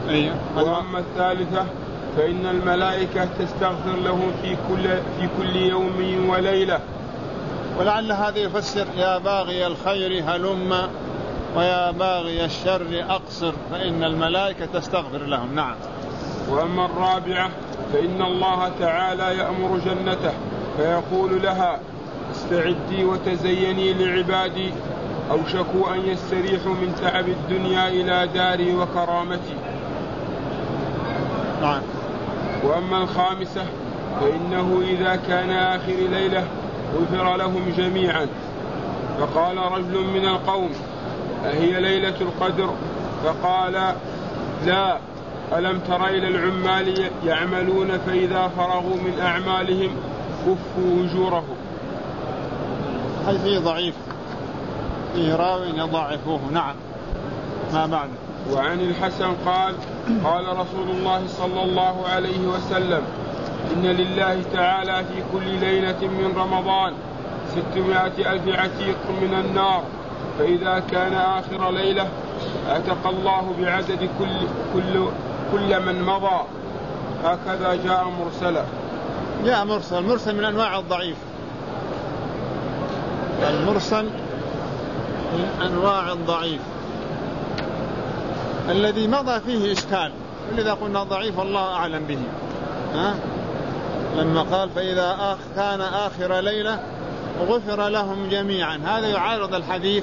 وأما الثالثة فإن الملائكة تستغفر له في كل يوم وليلة. ولعل هذا يفسر يا باغي الخير هلم ويا باغي الشر أقصر، فإن الملائكة تستغفر لهم. نعم. وأما الرابعة فإن الله تعالى يأمر جنته فيقول لها استعدي وتزيني لعبادي أوشكوا أن يستريحوا من تعب الدنيا إلى داري وكرامتي. نعم. وأما الخامسة فإنه إذا كان آخر ليلة غفر لهم جميعا. فقال رجل من القوم أهي ليلة القدر؟ فقال لا، ألم تر إلى العمال يعملون فإذا فرغوا من أعمالهم كفوا أجورهم. هذا ضعيف فيه راوي يضعفوه. نعم. ما بعد. وعن الحسن قال قال رسول الله صلى الله عليه وسلم إن لله تعالى في كل ليلة من رمضان 600,000 عتيق من النار، فإذا كان آخر ليلة أعتق الله بعدد كل من مضى. هكذا جاء مرسلا. جاء مرسل من أنواع الضعيف. المرسل من أنواع الضعيف الذي مضى فيه إشكال، ولذا قلنا ضعيف والله أعلم به. لما قال فإذا كان آخر ليلة غفر لهم جميعا، هذا يعارض الحديث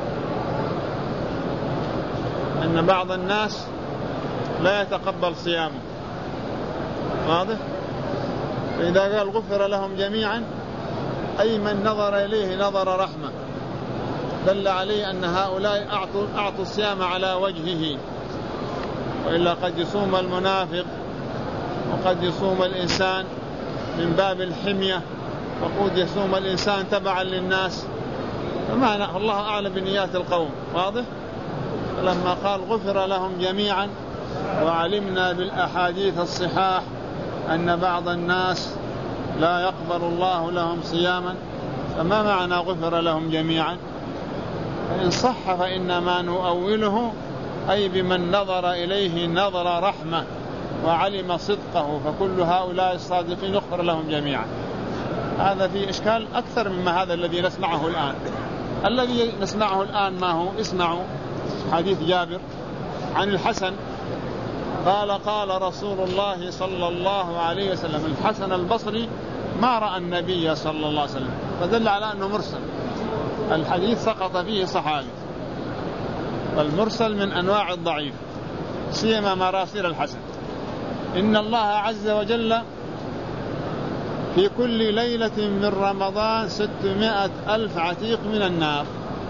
أن بعض الناس لا يتقبل صيامه. واضح؟ فإذا قال غفر لهم جميعا أي من نظر إليه نظر رحمة، دل عليه أن هؤلاء أعطوا الصيام على وجهه، وإلا قد يصوم المنافق وقد يصوم الإنسان من باب الحمية، وقد يصوم الإنسان تبعا للناس، فمعنى الله أعلم بنيات القوم. واضح؟ لما قال غفر لهم جميعا، وعلمنا بالأحاديث الصحاح أن بعض الناس لا يقبل الله لهم صياما، فما معنى غفر لهم جميعا؟ فإن صح فإنما نؤوله أي بمن نظر إليه نظر رحمة وعلم صدقه، فكل هؤلاء الصادقين يغفر لهم جميعا. هذا فيه إشكال أكثر مما هذا الذي نسمعه الآن. الذي نسمعه الآن ما هو؟ اسمعوا حديث جابر عن الحسن قال قال رسول الله صلى الله عليه وسلم. الحسن البصري ما رأى النبي صلى الله عليه وسلم، فدل على أنه مرسل. الحديث سقط فيه صحابي، والمرسل من أنواع الضعيف، سيما مراسيل الحسن. إن الله عز وجل في كل ليلة من رمضان 600,000 عتيق من النار.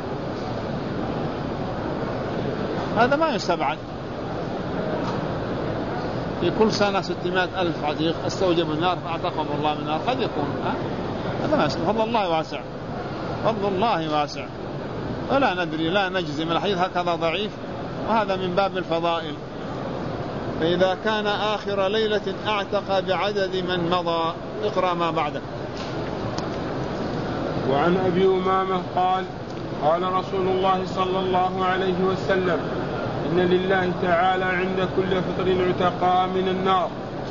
هذا ما يستبعد، في كل سنة 600,000 عتيق استوجبوا النار فاعتقهم الله من النار. قد يكون هذا ما يستبعد. فضل الله واسع، فضل الله واسع، ولا ندري لا نجزم. الحديث هكذا ضعيف، وهذا من باب الفضائل. فإذا كان آخر ليلة أعتق بعدد من مضى. اقرأ ما بعده. وعن أبي أمامة قال قال رسول الله صلى الله عليه وسلم إن لله تعالى عند كل فطر عتقاء من النار.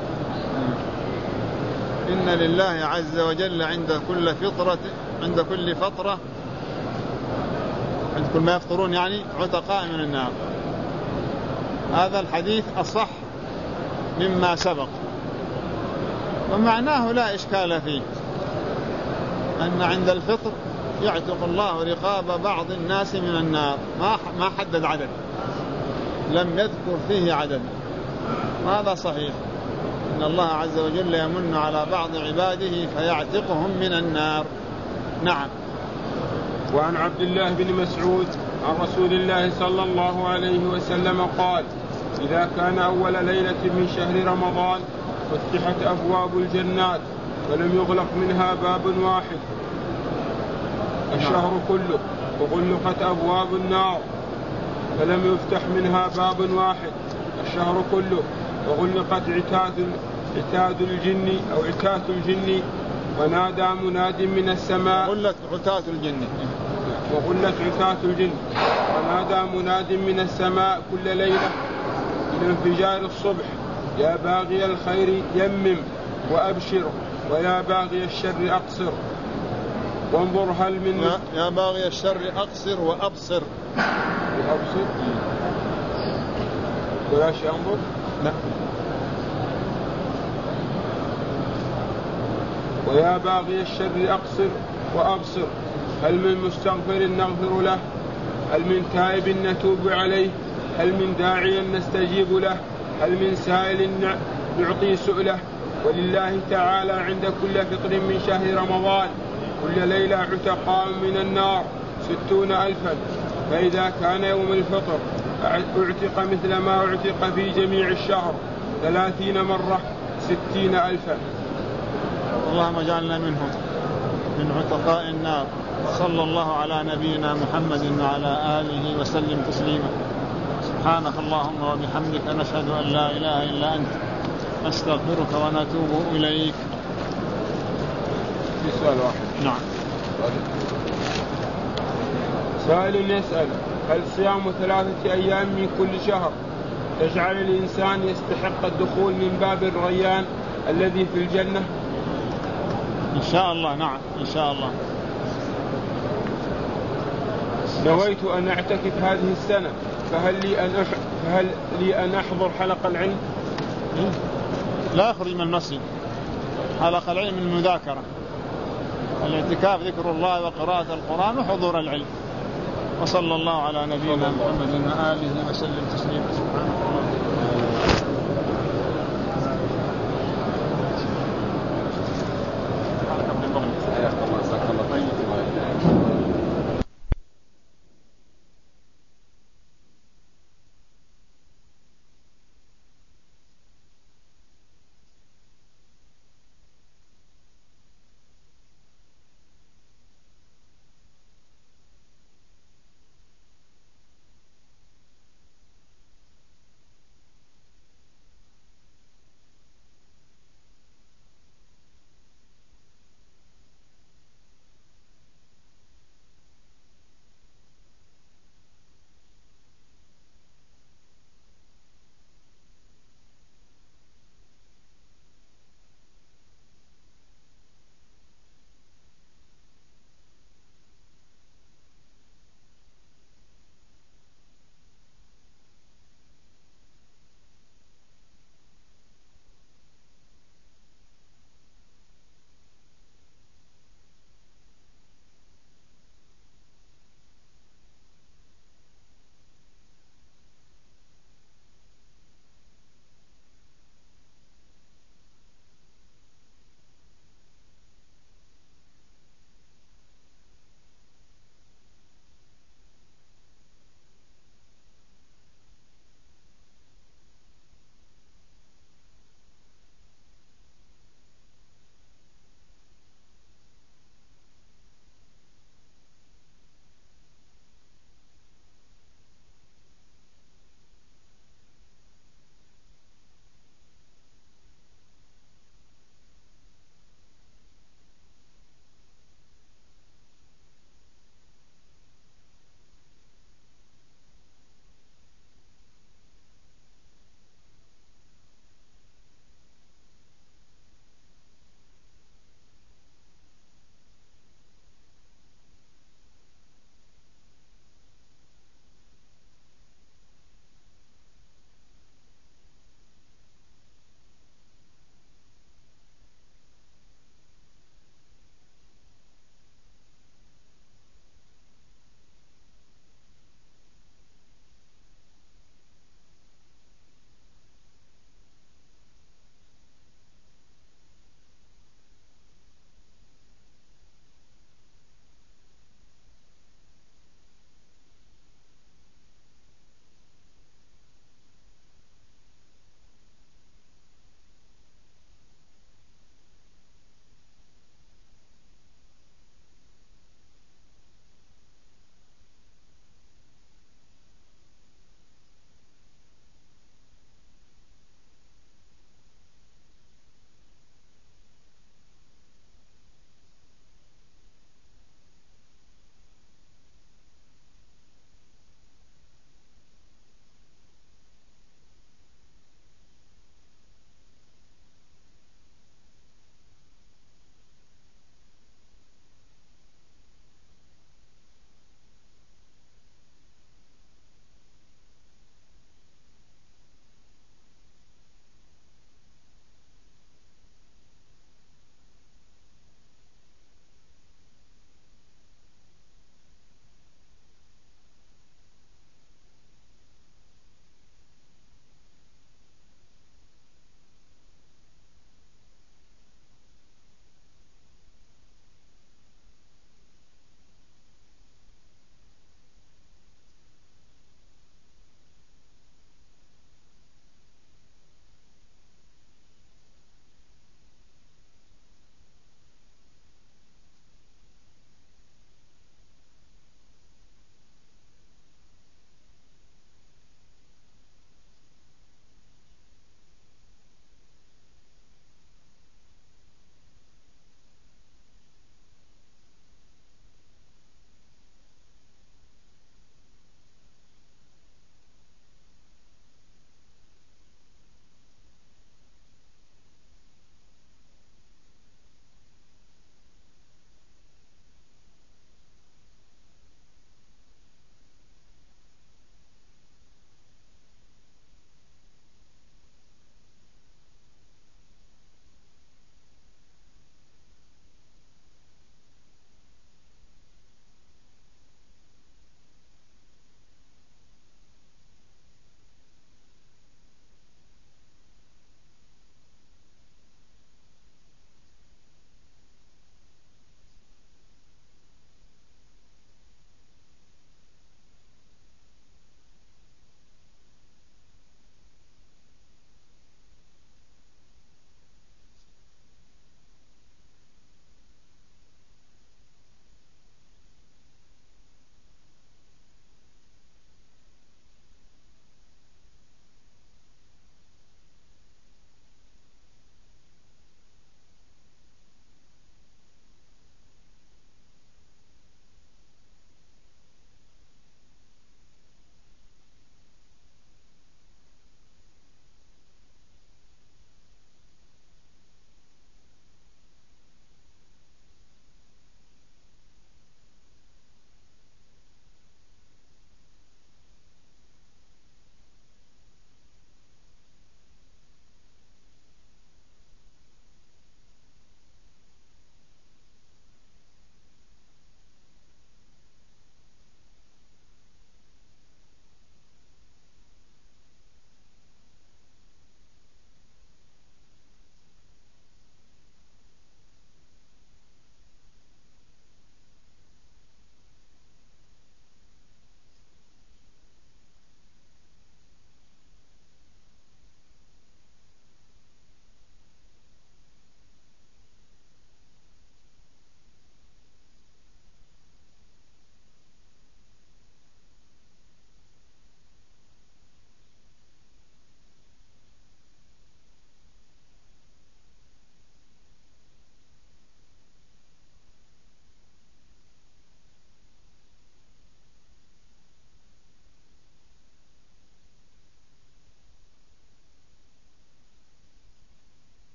إن لله عز وجل عند كل فترة عند كل ما يفطرون يعني عتقاء من النار. هذا الحديث أصح مما سبق، ومعناه لا إشكال فيه، أن عند الفطر يعتق الله رقاب بعض الناس من النار. ما حدد عدد، لم يذكر فيه عدد، وهذا صحيح. إن الله عز وجل يمن على بعض عباده فيعتقهم من النار. نعم. وعن عبد الله بن مسعود عن رسول الله صلى الله عليه وسلم قال إذا كان أول ليلة من شهر رمضان فتحت أبواب الجنات ولم يغلق منها باب واحد الشهر كله، وغلقت أبواب النار فلم يفتح منها باب واحد الشهر كله، وغلقت عتاد الجن أو عتات الجن، ونادى مناد من السماء وغلت عتات الجن ونادى مناد من السماء كل ليلة إلى انفجار الصبح. يا باغي الخير يمم وأبشر، ويا باغي الشر أقصر وانظر هل من يا باغي الشر أقصر وأبصر. أبصر ولا شيء أنظر. لا. ويا باغي الشر أقصر وأبصر، هل من مستغفر نغفر له، هل من تائب نتوب عليه، هل من داعي نستجيب له، هل من سائل نعطي سؤله. ولله تعالى عند كل فطر من شهر رمضان كل ليلة عتقاء من النار 60,000، فإذا كان يوم الفطر اعتق مثل ما اعتق في جميع الشهر 30 مرة 60,000. اللهم اجعلنا منهم من عتقاء النار. صلى الله على نبينا محمد وعلى آله وسلم تسليما. سبحانك اللهم وبحمدك نشهد أن لا إله إلا أنت نستغفرك ونتوب إليك. في سؤال واحد. نعم. سائل يسأل: هل صيام 3 أيام من كل شهر يجعل الإنسان يستحق الدخول من باب الريان الذي في الجنة؟ إن شاء الله. نعم إن شاء الله. نويت أن أعتكف هذه السنة، فهل لي أن أحضر حلق العلم؟ لا يخرج من المسجد. حلق العلم المذاكرة، الاعتكاف ذكر الله وقراءة القرآن وحضور العلم. وصلى الله على نبينا محمد وآله وسلم تسليما. سبحانه.